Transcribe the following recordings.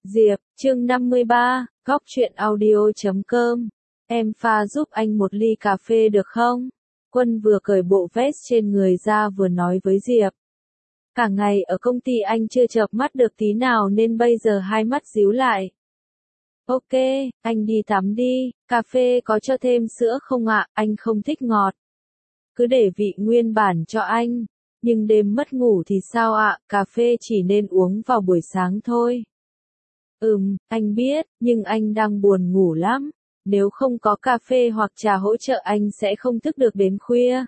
Diệp, chương 53, góc truyện audio.com. Em pha giúp anh một ly cà phê được không? Quân vừa cởi bộ vest trên người ra vừa nói với Diệp. Cả ngày ở công ty anh chưa chợp mắt được tí nào nên bây giờ hai mắt díu lại. Ok, anh đi tắm đi, cà phê có cho thêm sữa không ạ? Anh không thích ngọt. Cứ để vị nguyên bản cho anh. Nhưng đêm mất ngủ thì sao ạ? Cà phê chỉ nên uống vào buổi sáng thôi. Anh biết, nhưng anh đang buồn ngủ lắm. Nếu không có cà phê hoặc trà hỗ trợ anh sẽ không thức được đến khuya.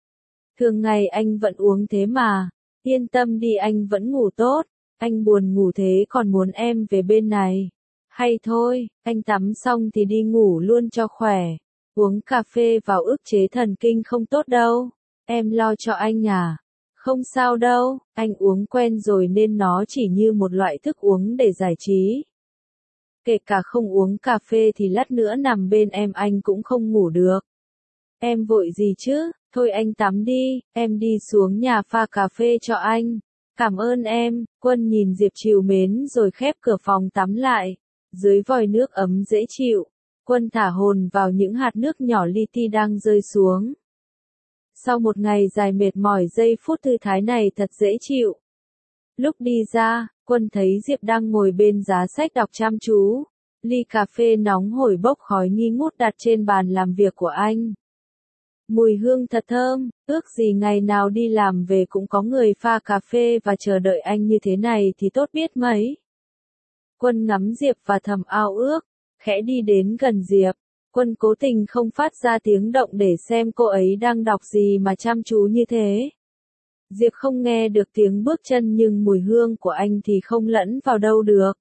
Thường ngày anh vẫn uống thế mà. Yên tâm đi, anh vẫn ngủ tốt. Anh buồn ngủ thế còn muốn em về bên này. Hay thôi, anh tắm xong thì đi ngủ luôn cho khỏe. Uống cà phê vào ức chế thần kinh không tốt đâu. Em lo cho anh à? Không sao đâu, anh uống quen rồi nên nó chỉ như một loại thức uống để giải trí. Kể cả không uống cà phê thì lát nữa nằm bên em anh cũng không ngủ được. Em vội gì chứ, thôi anh tắm đi, em đi xuống nhà pha cà phê cho anh. Cảm ơn em. Quân nhìn Diệp trìu mến rồi khép cửa phòng tắm lại. Dưới vòi nước ấm dễ chịu, Quân thả hồn vào những hạt nước nhỏ li ti đang rơi xuống. Sau một ngày dài mệt mỏi, giây phút thư thái này thật dễ chịu. Lúc đi ra, Quân thấy Diệp đang ngồi bên giá sách đọc chăm chú. Ly cà phê nóng hổi bốc khói nghi ngút đặt trên bàn làm việc của anh. Mùi hương thật thơm, ước gì ngày nào đi làm về cũng có người pha cà phê và chờ đợi anh như thế này thì tốt biết mấy. Quân ngắm Diệp và thầm ao ước, khẽ đi đến gần Diệp. Quân cố tình không phát ra tiếng động để xem cô ấy đang đọc gì mà chăm chú như thế. Diệp không nghe được tiếng bước chân nhưng mùi hương của anh thì không lẫn vào đâu được.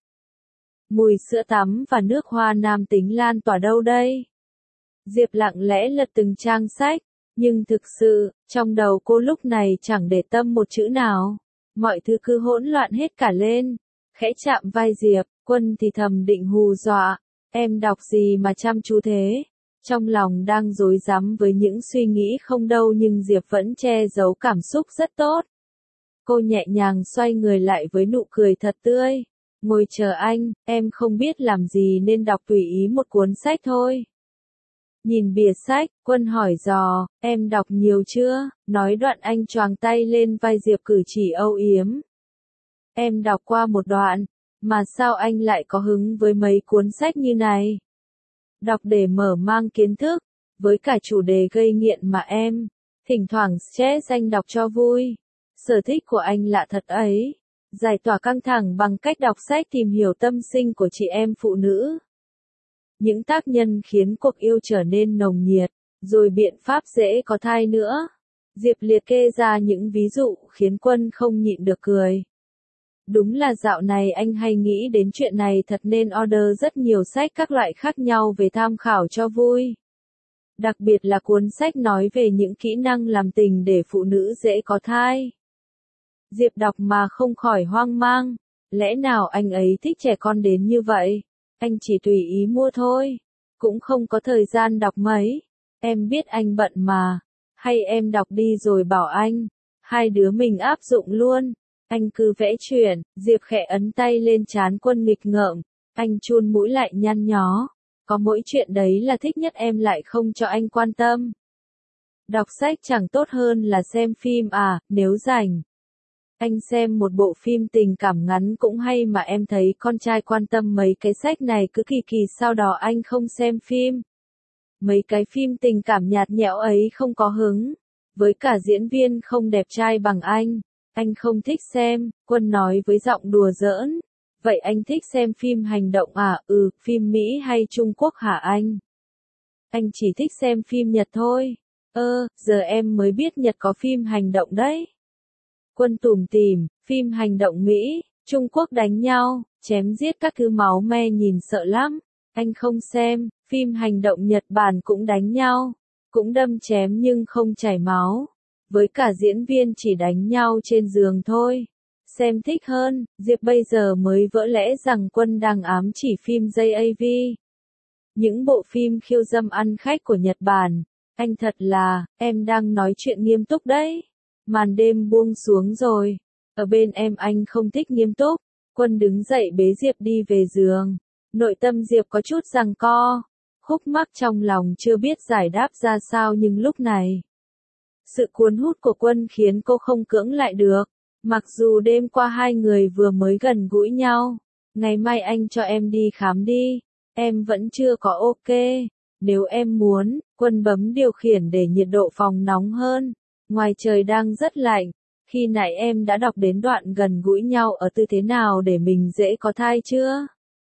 Mùi sữa tắm và nước hoa nam tính lan tỏa đâu đây? Diệp lặng lẽ lật từng trang sách, nhưng thực sự, trong đầu cô lúc này chẳng để tâm một chữ nào. Mọi thứ cứ hỗn loạn hết cả lên. Khẽ chạm vai Diệp, Quân thì thầm định hù dọa. Em đọc gì mà chăm chú thế? Trong lòng đang rối rắm với những suy nghĩ không đâu nhưng Diệp vẫn che giấu cảm xúc rất tốt. Cô nhẹ nhàng xoay người lại với nụ cười thật tươi. Ngồi chờ anh, em không biết làm gì nên đọc tùy ý một cuốn sách thôi. Nhìn bìa sách, Quân hỏi dò, em đọc nhiều chưa? Nói đoạn anh choàng tay lên vai Diệp cử chỉ âu yếm. Em đọc qua một đoạn, mà sao anh lại có hứng với mấy cuốn sách như này? Đọc để mở mang kiến thức, với cả chủ đề gây nghiện mà em. Thỉnh thoảng stress anh đọc cho vui. Sở thích của anh lạ thật ấy. Giải tỏa căng thẳng bằng cách đọc sách tìm hiểu tâm sinh của chị em phụ nữ. Những tác nhân khiến cuộc yêu trở nên nồng nhiệt, rồi biện pháp dễ có thai nữa. Diệp liệt kê ra những ví dụ khiến Quân không nhịn được cười. Đúng là dạo này anh hay nghĩ đến chuyện này thật nên order rất nhiều sách các loại khác nhau về tham khảo cho vui. Đặc biệt là cuốn sách nói về những kỹ năng làm tình để phụ nữ dễ có thai. Diệp đọc mà không khỏi hoang mang. Lẽ nào anh ấy thích trẻ con đến như vậy? Anh chỉ tùy ý mua thôi. Cũng không có thời gian đọc mấy. Em biết anh bận mà. Hay em đọc đi rồi bảo anh. Hai đứa mình áp dụng luôn. Anh cứ vẽ chuyện. Diệp khẽ ấn tay lên trán Quân nghịch ngợm. Anh chun mũi lại nhăn nhó. Có mỗi chuyện đấy là thích nhất em lại không cho anh quan tâm. Đọc sách chẳng tốt hơn là xem phim à, nếu rảnh. Anh xem một bộ phim tình cảm ngắn cũng hay mà em thấy con trai quan tâm mấy cái sách này cứ kỳ kỳ sau đó anh không xem phim. Mấy cái phim tình cảm nhạt nhẽo ấy không có hứng. Với cả diễn viên không đẹp trai bằng anh không thích xem. Quân nói với giọng đùa giỡn. Vậy anh thích xem phim hành động à? Phim Mỹ hay Trung Quốc hả anh? Anh chỉ thích xem phim Nhật thôi. Giờ em mới biết Nhật có phim hành động đấy. Quân tủm tỉm, phim hành động Mỹ, Trung Quốc đánh nhau, chém giết các thứ máu me nhìn sợ lắm. Anh không xem, phim hành động Nhật Bản cũng đánh nhau, cũng đâm chém nhưng không chảy máu. Với cả diễn viên chỉ đánh nhau trên giường thôi. Xem thích hơn. Diệp bây giờ mới vỡ lẽ rằng Quân đang ám chỉ phim JAV. Những bộ phim khiêu dâm ăn khách của Nhật Bản. Anh thật là, em đang nói chuyện nghiêm túc đấy. Màn đêm buông xuống rồi. Ở bên em anh không thích nghiêm túc. Quân đứng dậy bế Diệp đi về giường. Nội tâm Diệp có chút giằng co, khúc mắc trong lòng chưa biết giải đáp ra sao nhưng lúc này, sự cuốn hút của Quân khiến cô không cưỡng lại được. Mặc dù đêm qua hai người vừa mới gần gũi nhau, ngày mai anh cho em đi khám đi, em vẫn chưa có ok. Nếu em muốn, Quân bấm điều khiển để nhiệt độ phòng nóng hơn. Ngoài trời đang rất lạnh, khi nãy em đã đọc đến đoạn gần gũi nhau ở tư thế nào để mình dễ có thai chưa?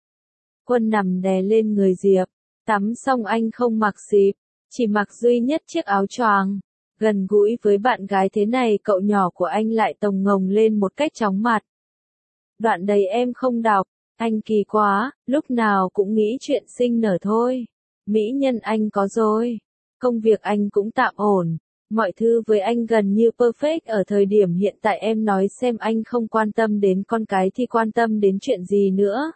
Quân nằm đè lên người Diệp, tắm xong anh không mặc xịp, chỉ mặc duy nhất chiếc áo choàng. Gần gũi với bạn gái thế này cậu nhỏ của anh lại tồng ngồng lên một cách chóng mặt. Đoạn đầy em không đọc, anh kỳ quá, lúc nào cũng nghĩ chuyện sinh nở thôi. Mỹ nhân anh có rồi, công việc anh cũng tạm ổn, mọi thứ với anh gần như perfect ở thời điểm hiện tại. Em nói xem, anh không quan tâm đến con cái thì quan tâm đến chuyện gì nữa?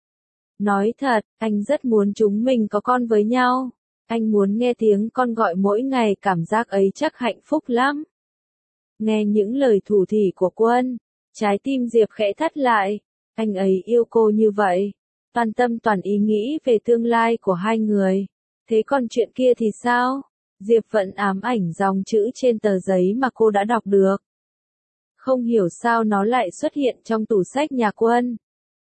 Nói thật, anh rất muốn chúng mình có con với nhau. Anh muốn nghe tiếng con gọi mỗi ngày, cảm giác ấy chắc hạnh phúc lắm. Nghe những lời thủ thỉ của Quân, trái tim Diệp khẽ thắt lại. Anh ấy yêu cô như vậy, toàn tâm toàn ý nghĩ về tương lai của hai người. Thế còn chuyện kia thì sao? Diệp vẫn ám ảnh dòng chữ trên tờ giấy mà cô đã đọc được. Không hiểu sao nó lại xuất hiện trong tủ sách nhà Quân.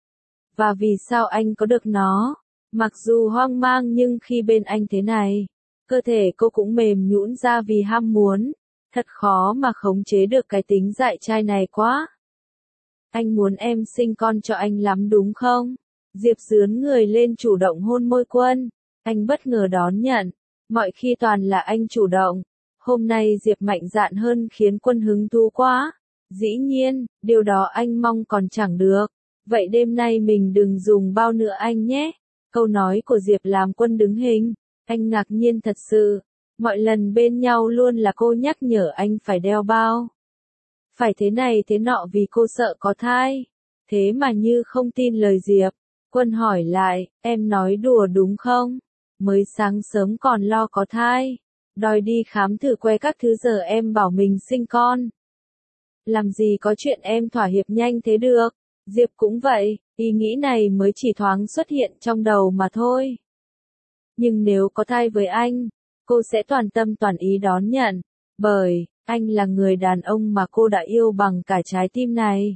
Và vì sao anh có được nó? Mặc dù hoang mang nhưng khi bên anh thế này, cơ thể cô cũng mềm nhũn ra vì ham muốn. Thật khó mà khống chế được cái tính dại trai này quá. Anh muốn em sinh con cho anh lắm đúng không? Diệp dướn người lên chủ động hôn môi Quân. Anh bất ngờ đón nhận. Mọi khi toàn là anh chủ động. Hôm nay Diệp mạnh dạn hơn khiến Quân hứng thú quá. Dĩ nhiên, điều đó anh mong còn chẳng được. Vậy đêm nay mình đừng dùng bao nữa anh nhé. Câu nói của Diệp làm Quân đứng hình. Anh ngạc nhiên thật sự. Mọi lần bên nhau luôn là cô nhắc nhở anh phải đeo bao. Phải thế này thế nọ vì cô sợ có thai. Thế mà như không tin lời Diệp. Quân hỏi lại, em nói đùa đúng không? Mới sáng sớm còn lo có thai. Đòi đi khám thử que các thứ, giờ em bảo mình sinh con. Làm gì có chuyện em thỏa hiệp nhanh thế được. Diệp cũng vậy, ý nghĩ này mới chỉ thoáng xuất hiện trong đầu mà thôi. Nhưng nếu có thai với anh, cô sẽ toàn tâm toàn ý đón nhận. Bởi, anh là người đàn ông mà cô đã yêu bằng cả trái tim này.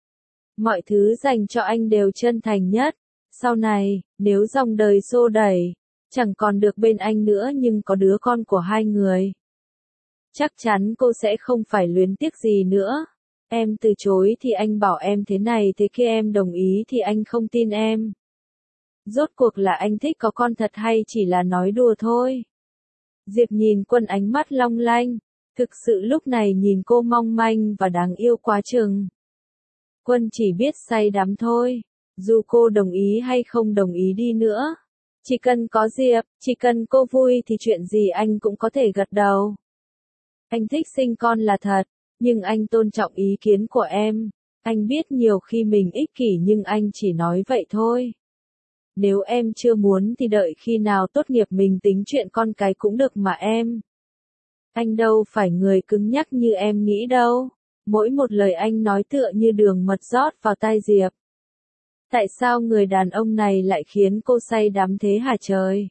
Mọi thứ dành cho anh đều chân thành nhất. Sau này, nếu dòng đời xô đẩy, chẳng còn được bên anh nữa nhưng có đứa con của hai người, chắc chắn cô sẽ không phải luyến tiếc gì nữa. Em từ chối thì anh bảo em thế này thế kia, em đồng ý thì anh không tin em. Rốt cuộc là anh thích có con thật hay chỉ là nói đùa thôi? Diệp nhìn Quân ánh mắt long lanh. Thực sự lúc này nhìn cô mong manh và đáng yêu quá chừng. Quân chỉ biết say đắm thôi. Dù cô đồng ý hay không đồng ý đi nữa. Chỉ cần có Diệp, chỉ cần cô vui thì chuyện gì anh cũng có thể gật đầu. Anh thích sinh con là thật, nhưng anh tôn trọng ý kiến của em. Anh biết nhiều khi mình ích kỷ nhưng anh chỉ nói vậy thôi. Nếu em chưa muốn thì đợi khi nào tốt nghiệp mình tính chuyện con cái cũng được mà em. Anh đâu phải người cứng nhắc như em nghĩ đâu. Mỗi một lời anh nói tựa như đường mật rót vào tai Diệp. Tại sao người đàn ông này lại khiến cô say đắm thế hả trời?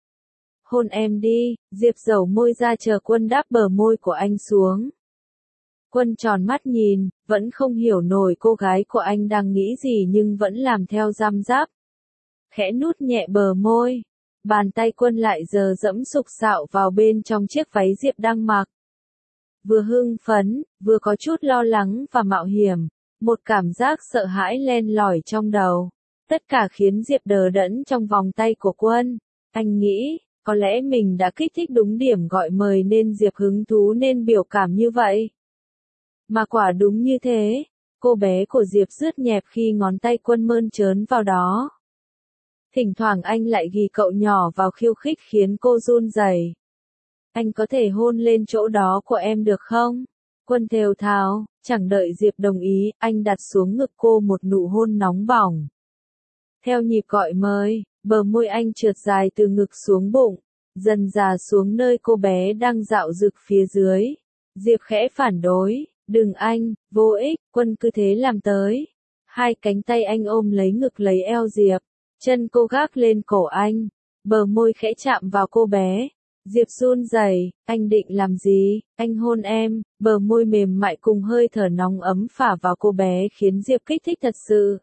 Hôn em đi, Diệp dẩu môi ra chờ Quân đáp bờ môi của anh xuống. Quân tròn mắt nhìn, vẫn không hiểu nổi cô gái của anh đang nghĩ gì nhưng vẫn làm theo răm ráp. Khẽ nút nhẹ bờ môi. Bàn tay Quân lại giờ dẫm sục sạo vào bên trong chiếc váy Diệp đang mặc. Vừa hưng phấn, vừa có chút lo lắng và mạo hiểm. Một cảm giác sợ hãi len lỏi trong đầu. Tất cả khiến Diệp đờ đẫn trong vòng tay của Quân. Anh nghĩ, có lẽ mình đã kích thích đúng điểm gọi mời nên Diệp hứng thú nên biểu cảm như vậy. Mà quả đúng như thế, cô bé của Diệp rướt nhẹp khi ngón tay Quân mơn trớn vào đó. Thỉnh thoảng anh lại ghì cậu nhỏ vào khiêu khích khiến cô run rẩy. Anh có thể hôn lên chỗ đó của em được không? Quân thều thào, chẳng đợi Diệp đồng ý, anh đặt xuống ngực cô một nụ hôn nóng bỏng. Theo nhịp gọi mời, bờ môi anh trượt dài từ ngực xuống bụng, dần dà xuống nơi cô bé đang dạo dực phía dưới. Diệp khẽ phản đối, đừng anh, vô ích, Quân cứ thế làm tới. Hai cánh tay anh ôm lấy ngực lấy eo Diệp, chân cô gác lên cổ anh, bờ môi khẽ chạm vào cô bé. Diệp run rẩy, anh định làm gì? Anh hôn em, bờ môi mềm mại cùng hơi thở nóng ấm phả vào cô bé khiến Diệp kích thích thật sự.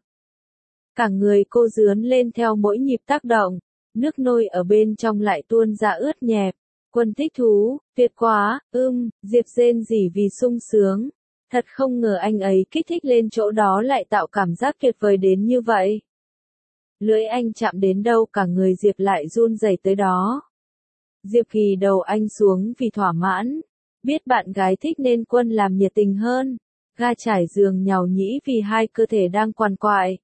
Cả người cô rướn lên theo mỗi nhịp tác động, nước nôi ở bên trong lại tuôn ra ướt nhẹp. Quân thích thú, tuyệt quá, Diệp rên rỉ vì sung sướng. Thật không ngờ anh ấy kích thích lên chỗ đó lại tạo cảm giác tuyệt vời đến như vậy. Lưỡi anh chạm đến đâu cả người Diệp lại run rẩy tới đó. Diệp ghì đầu anh xuống vì thỏa mãn. Biết bạn gái thích nên Quân làm nhiệt tình hơn. Ga trải giường nhàu nhĩ vì hai cơ thể đang quằn quại.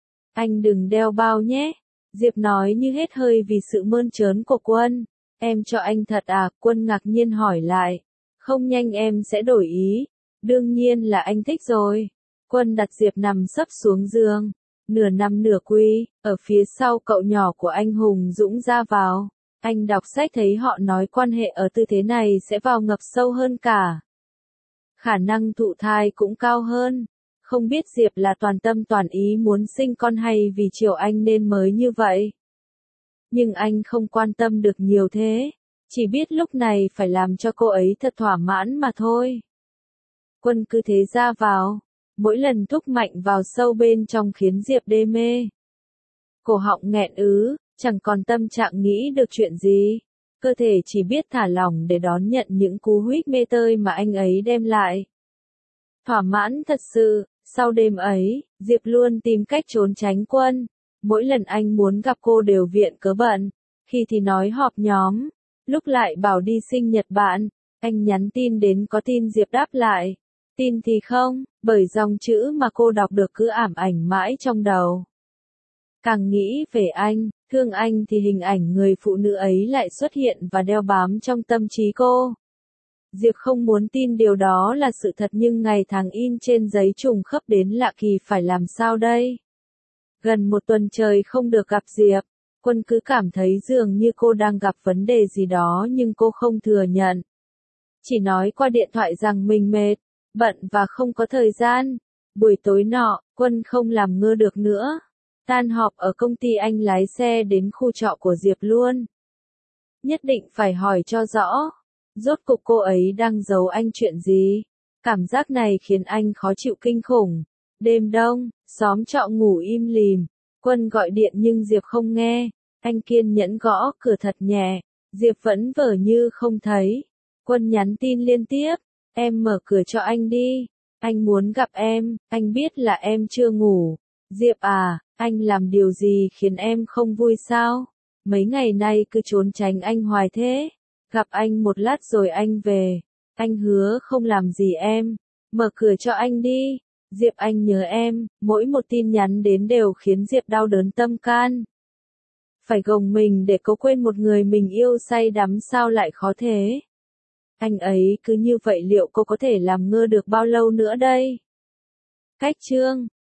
Anh đừng đeo bao nhé. Diệp nói như hết hơi vì sự mơn trớn của Quân. Em cho anh thật à? Quân ngạc nhiên hỏi lại. Không nhanh em sẽ đổi ý. Đương nhiên là anh thích rồi. Quân đặt Diệp nằm sấp xuống giường. Nửa nằm nửa quy, ở phía sau cậu nhỏ của anh Hùng Dũng ra vào. Anh đọc sách thấy họ nói quan hệ ở tư thế này sẽ vào ngập sâu hơn cả. Khả năng thụ thai cũng cao hơn. Không biết Diệp là toàn tâm toàn ý muốn sinh con hay vì chiều anh nên mới như vậy. Nhưng anh không quan tâm được nhiều thế. Chỉ biết lúc này phải làm cho cô ấy thật thỏa mãn mà thôi. Quân cứ thế ra vào. Mỗi lần thúc mạnh vào sâu bên trong khiến Diệp đê mê. Cổ họng nghẹn chẳng còn tâm trạng nghĩ được chuyện gì. Cơ thể chỉ biết thả lỏng để đón nhận những cú huýt mê tơi mà anh ấy đem lại. Thỏa mãn thật sự, sau đêm ấy, Diệp luôn tìm cách trốn tránh Quân. Mỗi lần anh muốn gặp cô đều viện cớ bận. Khi thì nói họp nhóm, lúc lại bảo đi sinh nhật bạn. Anh nhắn tin đến có tin Diệp đáp lại. Tin thì không, bởi dòng chữ mà cô đọc được cứ ảm ảnh mãi trong đầu. Càng nghĩ về anh, thương anh thì hình ảnh người phụ nữ ấy lại xuất hiện và đeo bám trong tâm trí cô. Diệp không muốn tin điều đó là sự thật nhưng ngày tháng in trên giấy trùng khớp đến lạ kỳ phải làm sao đây? Gần một tuần trời không được gặp Diệp, Quân cứ cảm thấy dường như cô đang gặp vấn đề gì đó nhưng cô không thừa nhận. Chỉ nói qua điện thoại rằng mình mệt, bận và không có thời gian. Buổi tối nọ, Quân không làm ngơ được nữa. Tan họp ở công ty anh lái xe đến khu trọ của Diệp luôn. Nhất định phải hỏi cho rõ. Rốt cục cô ấy đang giấu anh chuyện gì? Cảm giác này khiến anh khó chịu kinh khủng. Đêm đông, xóm trọ ngủ im lìm. Quân gọi điện nhưng Diệp không nghe. Anh kiên nhẫn gõ cửa thật nhẹ. Diệp vẫn vờ như không thấy. Quân nhắn tin liên tiếp. Em mở cửa cho anh đi. Anh muốn gặp em, anh biết là em chưa ngủ. Diệp à, anh làm điều gì khiến em không vui sao? Mấy ngày nay cứ trốn tránh anh hoài thế. Gặp anh một lát rồi anh về. Anh hứa không làm gì em. Mở cửa cho anh đi. Diệp anh nhớ em. Mỗi một tin nhắn đến đều khiến Diệp đau đớn tâm can. Phải gồng mình để cố quên một người mình yêu say đắm sao lại khó thế? Anh ấy cứ như vậy liệu cô có thể làm ngơ được bao lâu nữa đây? Cách chương